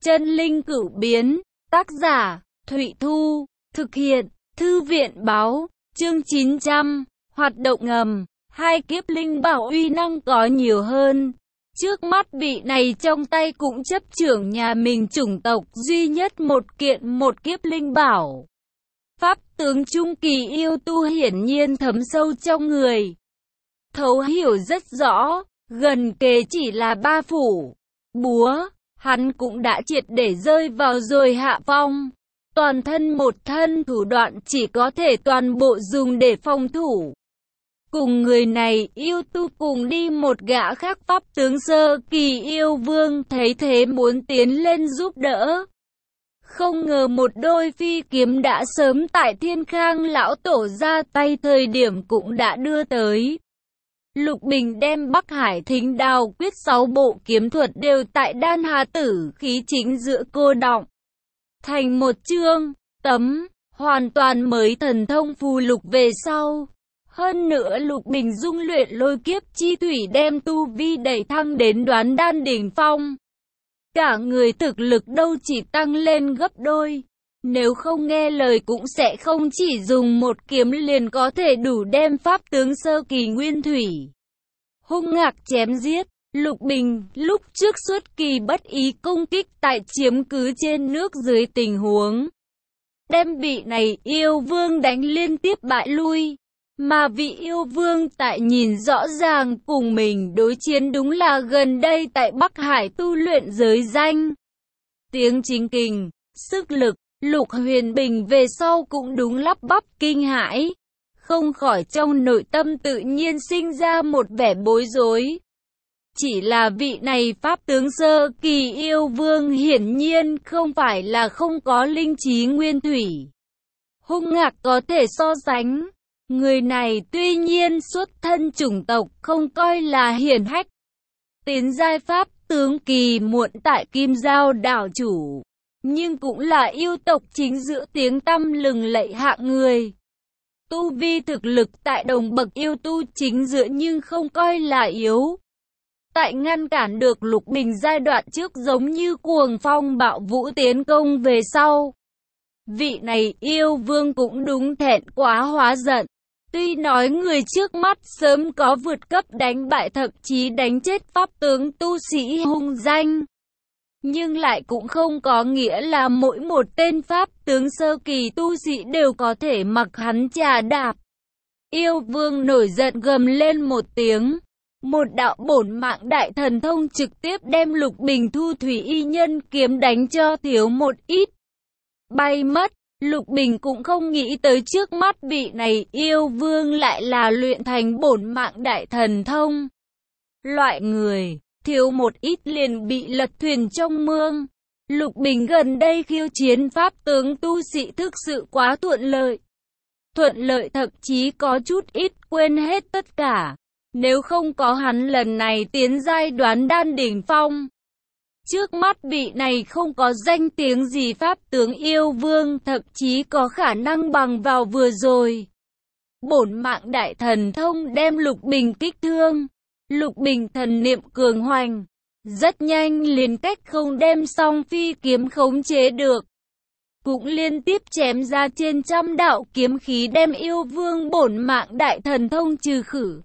Chân linh cửu biến, tác giả, Thụy Thu, thực hiện, Thư viện báo, chương 900, hoạt động ngầm, hai kiếp linh bảo uy năng có nhiều hơn. Trước mắt vị này trong tay cũng chấp trưởng nhà mình chủng tộc duy nhất một kiếp linh bảo. Pháp tướng trung kỳ yêu tu hiển nhiên thấm sâu trong người. Thấu hiểu rất rõ, gần kề chỉ là ba phủ, búa, hắn cũng đã triệt để rơi vào rồi hạ phong. Toàn thân một thân thủ đoạn chỉ có thể toàn bộ dùng để phòng thủ. Cùng người này yêu tu cùng đi một gã khác pháp tướng sơ kỳ yêu vương thấy thế muốn tiến lên giúp đỡ. Không ngờ một đôi phi kiếm đã sớm tại Thiên Khang lão tổ ra tay thời điểm cũng đã đưa tới. Lục Bình đem Bắc Hải Thính Đao quyết 6 bộ kiếm thuật đều tại Đan Hà Tử khí chính giữa cô đọng thành một chương, tấm, hoàn toàn mới thần thông phù lục về sau. Hơn nữa Lục Bình dung luyện lôi kiếp chi thủy đem tu vi đẩy thăng đến đoán đan đỉnh phong. Cả người thực lực đâu chỉ tăng lên gấp đôi. Nếu không nghe lời cũng sẽ không chỉ dùng một kiếm liền có thể đủ đem pháp tướng sơ kỳ nguyên thủy hung ngạc chém giết. Lục Bình lúc trước xuất kỳ bất ý công kích tại chiếm cứ trên nước dưới tình huống đem vị này yêu vương đánh liên tiếp bại lui. Mà vị yêu vương tại nhìn rõ ràng cùng mình đối chiến đúng là gần đây tại Bắc Hải tu luyện giới danh tiếng chính kình, sức lực. Lục Huyền Bình về sau cũng đúng lắp bắp kinh hãi, không khỏi trong nội tâm tự nhiên sinh ra một vẻ bối rối. Chỉ là vị này pháp tướng sơ kỳ yêu vương hiển nhiên không phải là không có linh trí nguyên thủy hung ngạc có thể so sánh. Người này tuy nhiên xuất thân chủng tộc không coi là hiển hách, tiến giai pháp tướng kỳ muộn tại Kim Giao đảo chủ, nhưng cũng là yêu tộc chính giữa tiếng tăm lừng lẫy hạng người. Tu vi thực lực tại đồng bậc yêu tu chính giữa nhưng không coi là yếu. Tại ngăn cản được Lục Bình giai đoạn trước giống như cuồng phong bạo vũ tiến công về sau. Vị này yêu vương cũng đúng thẹn quá hóa giận. Tuy nói người trước mắt sớm có vượt cấp đánh bại thậm chí đánh chết pháp tướng tu sĩ hung danh, nhưng lại cũng không có nghĩa là mỗi một tên pháp tướng sơ kỳ tu sĩ đều có thể mặc hắn chà đạp. Yêu vương nổi giận gầm lên một tiếng. Một đạo bổn mạng đại thần thông trực tiếp đem Lục Bình thu thủy y nhân kiếm đánh cho thiếu một ít bay mất. Lục Bình cũng không nghĩ tới trước mắt vị này yêu vương lại là luyện thành bổn mạng đại thần thông. Loại người thiếu một ít liền bị lật thuyền trong mương. Lục Bình gần đây khiêu chiến pháp tướng tu sĩ thực sự quá thuận lợi. Thuận lợi thậm chí có chút ít quên hết tất cả. Nếu không có hắn lần này tiến giai đoán đan đỉnh phong, trước mắt vị này không có danh tiếng gì pháp tướng yêu vương thậm chí có khả năng bằng vào vừa rồi. Bổn mạng đại thần thông đem Lục Bình kích thương. Lục Bình thần niệm cường hoành, rất nhanh liền cách không đem song phi kiếm khống chế được. Cũng liên tiếp chém ra trên trăm đạo kiếm khí đem yêu vương bổn mạng đại thần thông trừ khử.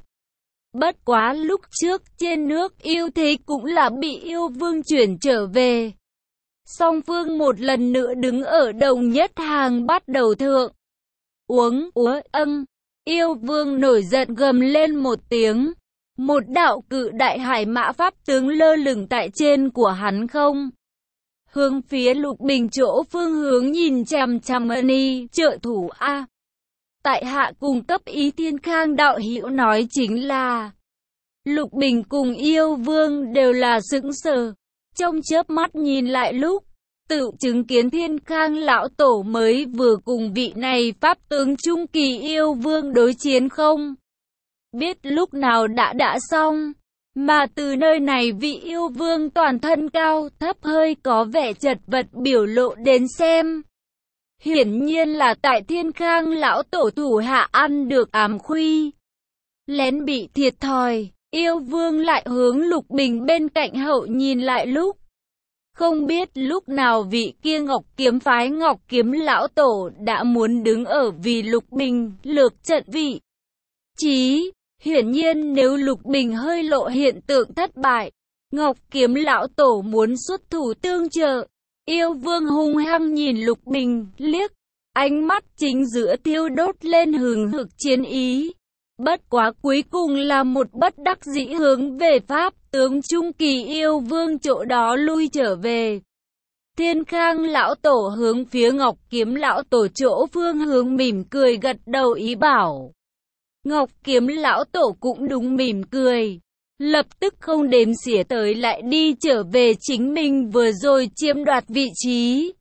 Bất quá lúc trước trên nước yêu thế cũng là bị yêu vương chuyển trở về. Song phương một lần nữa đứng ở đồng nhất hàng bắt đầu thượng. Uống úa âng, yêu vương nổi giận gầm lên một tiếng. Một đạo cự đại hải mã pháp tướng lơ lửng tại trên của hắn không. Hướng phía Lục Bình chỗ phương hướng nhìn chằm chằm ni trợ thủ A. Tại hạ cùng cấp ý Thiên Khang đạo hữu nói chính là Lục Bình cùng yêu vương đều là sững sờ. Trong chớp mắt nhìn lại lúc tự chứng kiến Thiên Khang lão tổ mới vừa cùng vị này pháp tướng trung kỳ yêu vương đối chiến không biết lúc nào đã xong. Mà từ nơi này vị yêu vương toàn thân cao thấp hơi có vẻ chật vật biểu lộ đến xem, hiển nhiên là tại Thiên Khang lão tổ thủ hạ ăn được ám khuy, lén bị thiệt thòi. Yêu vương lại hướng Lục Bình bên cạnh hậu nhìn lại lúc Không biết lúc nào vị kia Ngọc Kiếm phái Ngọc Kiếm lão tổ đã muốn đứng ở vì Lục Bình lược trận vị trí. Hiển nhiên nếu Lục Bình hơi lộ hiện tượng thất bại, Ngọc Kiếm lão tổ muốn xuất thủ tương trợ. Yêu Vương hung hăng nhìn Lục Bình liếc, ánh mắt chính giữa thiêu đốt lên hừng hực chiến ý. Bất quá cuối cùng là một bất đắc dĩ hướng về Pháp tướng Trung Kỳ Yêu Vương chỗ đó lui trở về. Thiên Khang lão tổ hướng phía Ngọc Kiếm lão tổ chỗ phương hướng mỉm cười gật đầu ý bảo. Ngọc Kiếm lão tổ cũng đúng mỉm cười, lập tức không đếm xỉa tới lại đi trở về chính mình vừa rồi chiếm đoạt vị trí.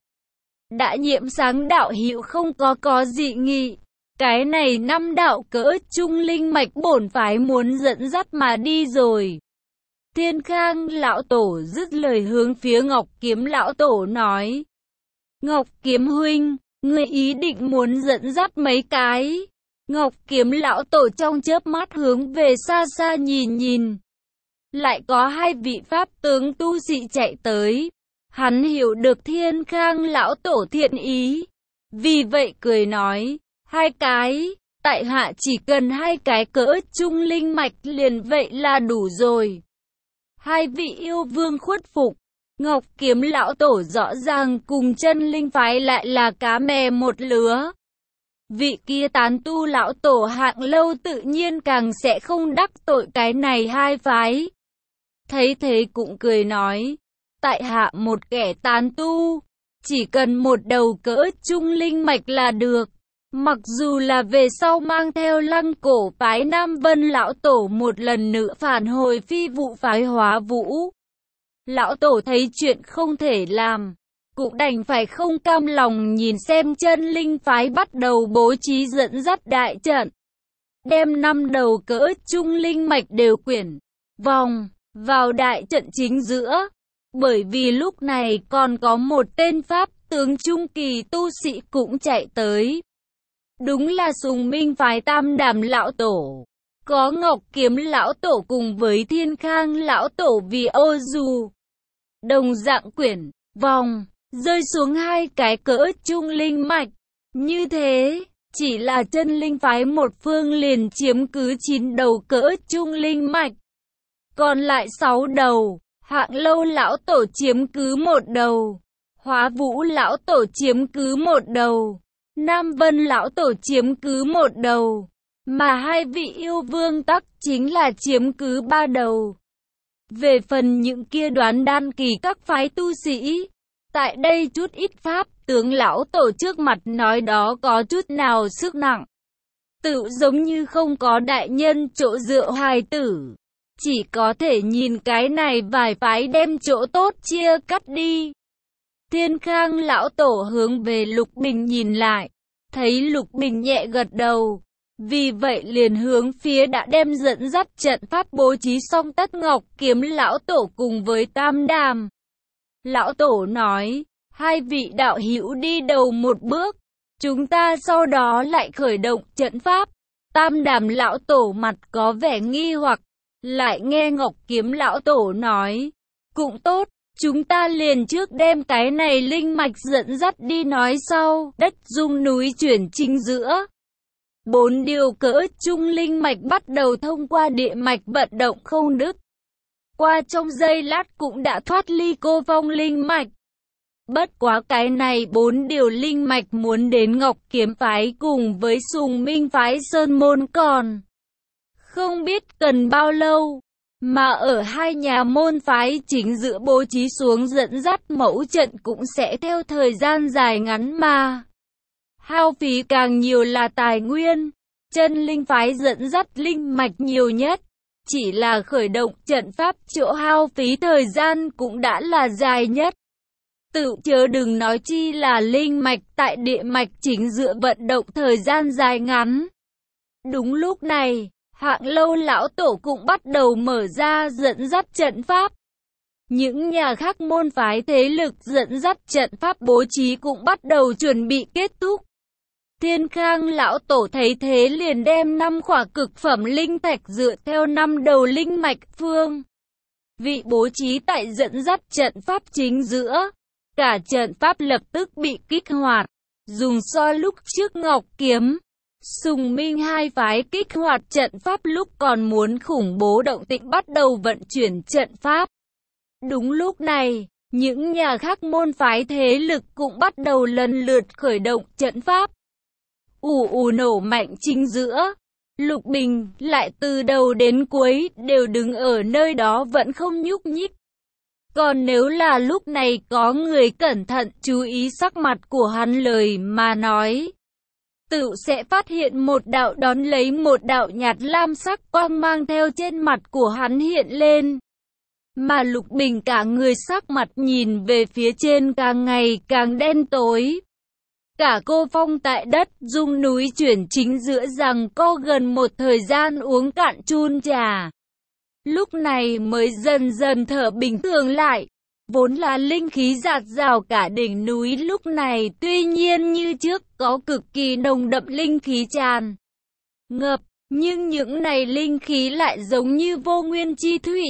Đã Nhiễm Sáng đạo hữu không có dị nghị. Cái này 5 đạo cỡ trung linh mạch bổn phái muốn dẫn dắt mà đi rồi. Thiên Khang lão tổ dứt lời hướng phía Ngọc Kiếm lão tổ nói. Ngọc Kiếm huynh, ngươi ý định muốn dẫn dắt mấy cái? Ngọc Kiếm lão tổ trong chớp mắt hướng về xa xa nhìn nhìn. Lại có 2 vị pháp tướng tu sĩ chạy tới. Hắn hiểu được Thiên Khang lão tổ thiện ý. Vì vậy cười nói. 2 cái, tại hạ chỉ cần 2 cái cỡ trung linh mạch liền vậy là đủ rồi. 2 vị yêu vương khuất phục, Ngọc Kiếm lão tổ rõ ràng cùng chân linh phái lại là cá mè một lứa. Vị kia tán tu lão tổ Hạng Lâu tự nhiên càng sẽ không đắc tội cái này 2 phái. Thấy thế cũng cười nói, tại hạ một kẻ tán tu, chỉ cần một đầu cỡ trung linh mạch là được. Mặc dù là về sau mang theo Lăng Cổ phái Nam Vân lão tổ một lần nữa phản hồi phi vụ phái Hóa Vũ. Lão tổ thấy chuyện không thể làm, cũng đành phải không cam lòng nhìn xem chân linh phái bắt đầu bố trí dẫn dắt đại trận. Đem 5 đầu cỡ trung linh mạch đều quyển vòng vào đại trận chính giữa. Bởi vì lúc này còn có một tên pháp tướng trung kỳ tu sĩ cũng chạy tới. Đúng là Sùng Minh phái Tam Đàm lão tổ. Có Ngọc Kiếm lão tổ cùng với Thiên Khang lão tổ vì ô dù. Đồng dạng quyển vòng rơi xuống 2 cái cỡ trung linh mạch. Như thế, chỉ là chân linh phái một phương liền chiếm cứ 9 đầu cỡ trung linh mạch. Còn lại 6 đầu, Hạng Lâu lão tổ chiếm cứ 1 đầu, Hóa Vũ lão tổ chiếm cứ 1 đầu, Nam Vân lão tổ chiếm cứ 1 đầu, mà 2 vị yêu vương tắc chính là chiếm cứ 3 đầu. Về phần những kia đoán đan kỳ các phái tu sĩ, tại đây chút ít pháp tướng lão tổ trước mặt nói đó có chút nào sức nặng. Tự giống như không có đại nhân chỗ dựa hài tử, chỉ có thể nhìn cái này vài phái đem chỗ tốt chia cắt đi. Thiên Khang lão tổ hướng về Lục Bình nhìn lại, thấy Lục Bình nhẹ gật đầu, vì vậy liền hướng phía đã đem dẫn dắt trận pháp bố trí xong Tất Ngọc Kiếm lão tổ cùng với Tam Đàm. Lão tổ nói, 2 vị đạo hữu đi đầu một bước, chúng ta sau đó lại khởi động trận pháp. Tam Đàm lão tổ mặt có vẻ nghi hoặc, lại nghe Ngọc Kiếm lão tổ nói, cũng tốt, chúng ta liền trước đem cái này linh mạch dẫn dắt đi nói sau. Đất rung núi chuyển chính giữa, 4 điều cỡ trung linh mạch bắt đầu thông qua địa mạch vận động không đứt. Qua trong giây lát cũng đã thoát ly cô vong linh mạch. Bất quá cái này 4 điều linh mạch muốn đến Ngọc Kiếm phái cùng với Sùng Minh phái Sơn Môn còn không biết cần bao lâu, mà ở 2 nhà môn phái chính giữa bố trí xuống dẫn dắt mẫu trận cũng sẽ theo thời gian dài ngắn mà hao phí càng nhiều là tài nguyên. Chân linh phái dẫn dắt linh mạch nhiều nhất, chỉ là khởi động trận pháp chỗ hao phí thời gian cũng đã là dài nhất. Tự chớ đừng nói chi là linh mạch tại địa mạch chính giữa vận động thời gian dài ngắn. Đúng lúc này, Hạng Lâu lão tổ cũng bắt đầu mở ra dẫn dắt trận pháp. Những nhà khác môn phái thế lực dẫn dắt trận pháp bố trí cũng bắt đầu chuẩn bị kết thúc. Thiên Khang lão tổ thấy thế liền đem 5 khỏa cực phẩm linh thạch dựa theo 5 đầu linh mạch phương vị bố trí tại dẫn dắt trận pháp chính giữa. Cả trận pháp lập tức bị kích hoạt. Dùng so lúc trước Ngọc Kiếm, Sùng Minh hai phái kích hoạt trận pháp lúc còn muốn khủng bố động tĩnh bắt đầu vận chuyển trận pháp. Đúng lúc này, những nhà khác môn phái thế lực cũng bắt đầu lần lượt khởi động trận pháp. Ù ù nổ mạnh chính giữa. Lục Bình lại từ đầu đến cuối đều đứng ở nơi đó vẫn không nhúc nhích. Còn nếu là lúc này có người cẩn thận chú ý sắc mặt của hắn lời mà nói, tự sẽ phát hiện một đạo đón lấy một đạo nhạt lam sắc quang mang theo trên mặt của hắn hiện lên. Mà Lục Bình cả người sắc mặt nhìn về phía trên càng ngày càng đen tối. Cả cô phong tại đất dung núi chuyển chính giữa rằng co gần một thời gian uống cạn chun trà. Lúc này mới dần dần thở bình thường lại. Vốn là linh khí dạt dào cả đỉnh núi lúc này tuy nhiên như trước có cực kỳ nồng đậm linh khí tràn ngập. Nhưng những này linh khí lại giống như vô nguyên chi thủy.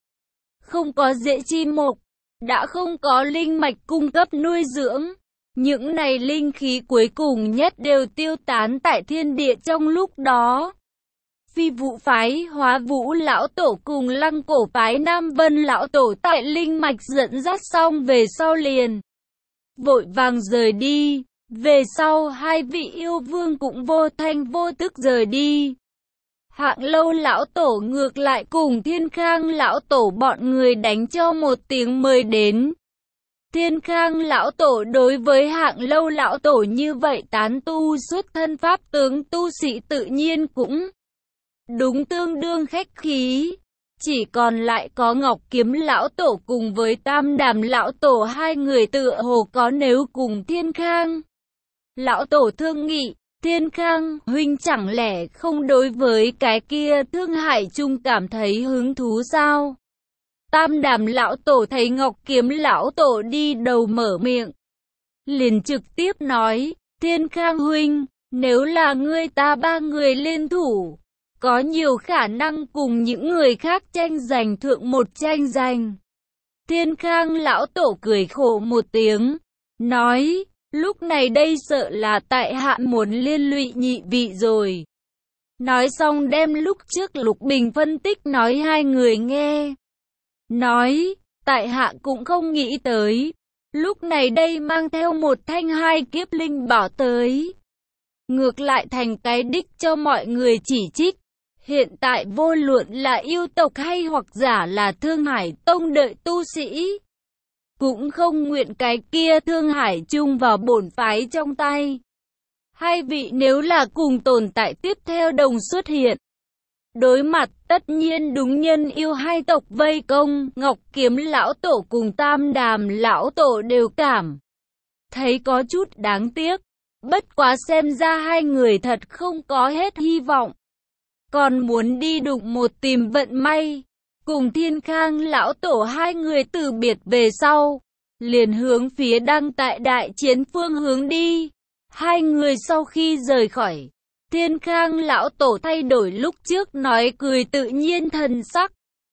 Không có rễ chi mộc, đã không có linh mạch cung cấp nuôi dưỡng. Những này linh khí cuối cùng nhất đều tiêu tán tại thiên địa trong lúc đó. Phi Vũ phái Hóa Vũ lão tổ cùng Lăng Cổ phái Nam Vân lão tổ tại linh mạch dẫn dắt xong về sau liền vội vàng rời đi. Về sau hai vị yêu vương cũng vô thanh vô tức rời đi. Hạng Lâu lão tổ ngược lại cùng Thiên Khang lão tổ bọn người đánh cho một tiếng mời đến. Thiên Khang lão tổ đối với Hạng Lâu lão tổ như vậy tán tu xuất thân pháp tướng tu sĩ tự nhiên cũng đúng tương đương khách khí. Chỉ còn lại có Ngọc Kiếm lão tổ cùng với Tam Đàm lão tổ hai người tựa hồ có nếu cùng Thiên Khang lão tổ thương nghị. Thiên Khang huynh chẳng lẽ không đối với cái kia Thương Hải Trung cảm thấy hứng thú sao? Tam Đàm lão tổ thấy Ngọc Kiếm lão tổ đi đầu mở miệng, liền trực tiếp nói, Thiên Khang huynh, nếu là ngươi ta ba người liên thủ, có nhiều khả năng cùng những người khác tranh giành thượng một tranh giành. Thiên Khang lão tổ cười khổ một tiếng, nói, lúc này đây sợ là tại hạ muốn liên lụy nhị vị rồi. Nói xong đem lúc trước Lục Bình phân tích nói hai người nghe. Nói, tại hạ cũng không nghĩ tới, lúc này đây mang theo một thanh hai kiếp linh bảo tới. Ngược lại thành cái đích cho mọi người chỉ trích. Hiện tại vô luận là yêu tộc hay hoặc giả là Thương Hải Tông đợi tu sĩ, cũng không nguyện cái kia Thương Hải chung vào bổn phái trong tay. Hai vị nếu là cùng tồn tại tiếp theo đồng xuất hiện, đối mặt tất nhiên đúng nhân yêu hai tộc vây công. Ngọc Kiếm lão tổ cùng Tam Đàm lão tổ đều cảm thấy có chút đáng tiếc. Bất quá xem ra hai người thật không có hết hy vọng, còn muốn đi đụng một tìm vận may. Cùng Thiên Khang lão tổ hai người từ biệt về sau, liền hướng phía đang tại đại chiến phương hướng đi. Hai người sau khi rời khỏi, Thiên Khang lão tổ thay đổi lúc trước nói cười tự nhiên thần sắc,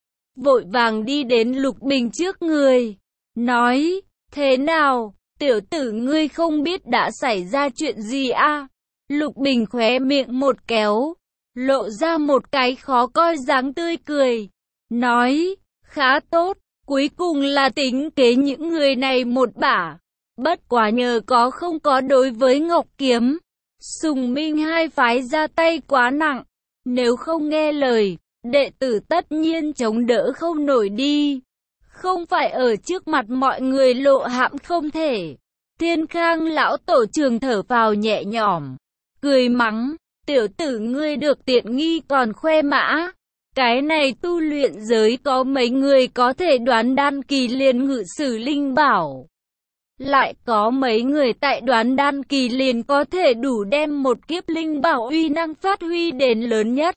vội vàng đi đến Lục Bình trước người, nói, thế nào, tiểu tử ngươi không biết đã xảy ra chuyện gì à? Lục Bình khóe miệng một kéo, lộ ra một cái khó coi dáng tươi cười, nói, khá tốt, cuối cùng là tính kế những người này một bả. Bất quá nhờ có không có đối với Ngọc Kiếm, Sùng Minh hai phái ra tay quá nặng, nếu không nghe lời, đệ tử tất nhiên chống đỡ không nổi đi. Không phải ở trước mặt mọi người lộ hãm không thể. Thiên Khang lão tổ trường thở vào nhẹ nhõm, cười mắng, tiểu tử ngươi được tiện nghi còn khoe mã. Cái này tu luyện giới có mấy người có thể đoán đan kỳ liền ngự sử linh bảo. Lại có mấy người tại đoán đan kỳ liền có thể đủ đem một kiếp linh bảo uy năng phát huy đến lớn nhất.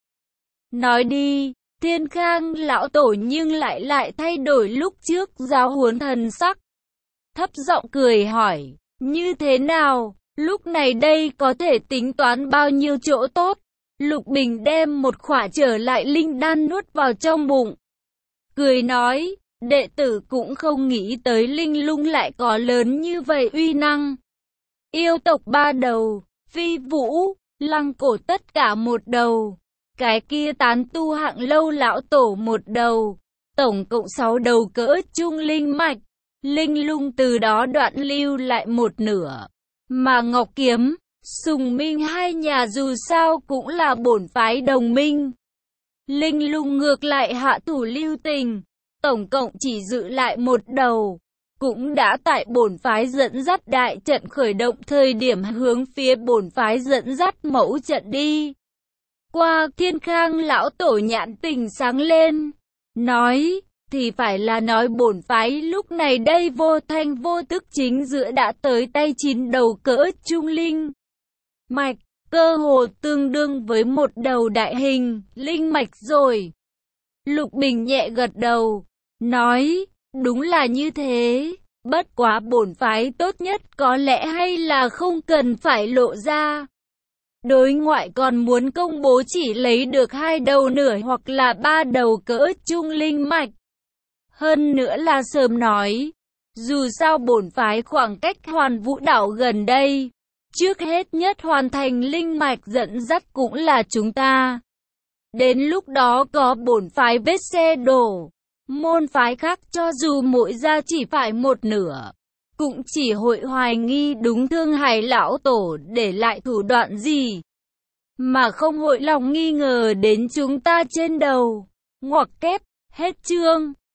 Nói đi, Thiên Khang lão tổ nhưng lại thay đổi lúc trước giáo huấn thần sắc. Thấp giọng cười hỏi, như thế nào, lúc này đây có thể tính toán bao nhiêu chỗ tốt? Lục Bình đem một khỏa trở lại linh đan nuốt vào trong bụng. cười nói, đệ tử cũng không nghĩ tới Linh Lung lại có lớn như vậy uy năng. Yêu tộc 3 đầu, Phi Vũ, Lăng Cổ tất cả một đầu, cái kia tán tu Hạng Lâu lão tổ một đầu, tổng cộng 6 đầu cỡ trung linh mạch. Linh Lung từ đó đoạn lưu lại một nửa, mà Ngọc Kiếm, Sùng Minh hai nhà dù sao cũng là bổn phái đồng minh. Linh Lung ngược lại hạ thủ lưu tình, tổng cộng chỉ giữ lại một đầu, cũng đã tại bổn phái dẫn dắt đại trận khởi động thời điểm hướng phía bổn phái dẫn dắt mẫu trận đi. Qua Thiên Khang lão tổ nhãn tình sáng lên, nói, thì phải là nói bổn phái lúc này đây vô thanh vô tức chính giữa đã tới tay 9 đầu cỡ trung linh mạch, cơ hồ tương đương với một đầu đại hình linh mạch rồi. Lục Bình nhẹ gật đầu, nói, đúng là như thế, bất quá bổn phái tốt nhất có lẽ hay là không cần phải lộ ra. Đối ngoại còn muốn công bố chỉ lấy được 2 đầu nửa hoặc là 3 đầu cỡ trung linh mạch. Hơn nữa là sớm nói, dù sao bổn phái khoảng cách Hoàn Vũ đảo gần đây, trước hết nhất hoàn thành linh mạch dẫn dắt cũng là chúng ta. Đến lúc đó có bổn phái vết xe đổ, môn phái khác cho dù mỗi gia chỉ phải một nửa, cũng chỉ hội hoài nghi đúng Thương Hải lão tổ để lại thủ đoạn gì, mà không hội lòng nghi ngờ đến chúng ta trên đầu. Ngoặc kép, hết chương.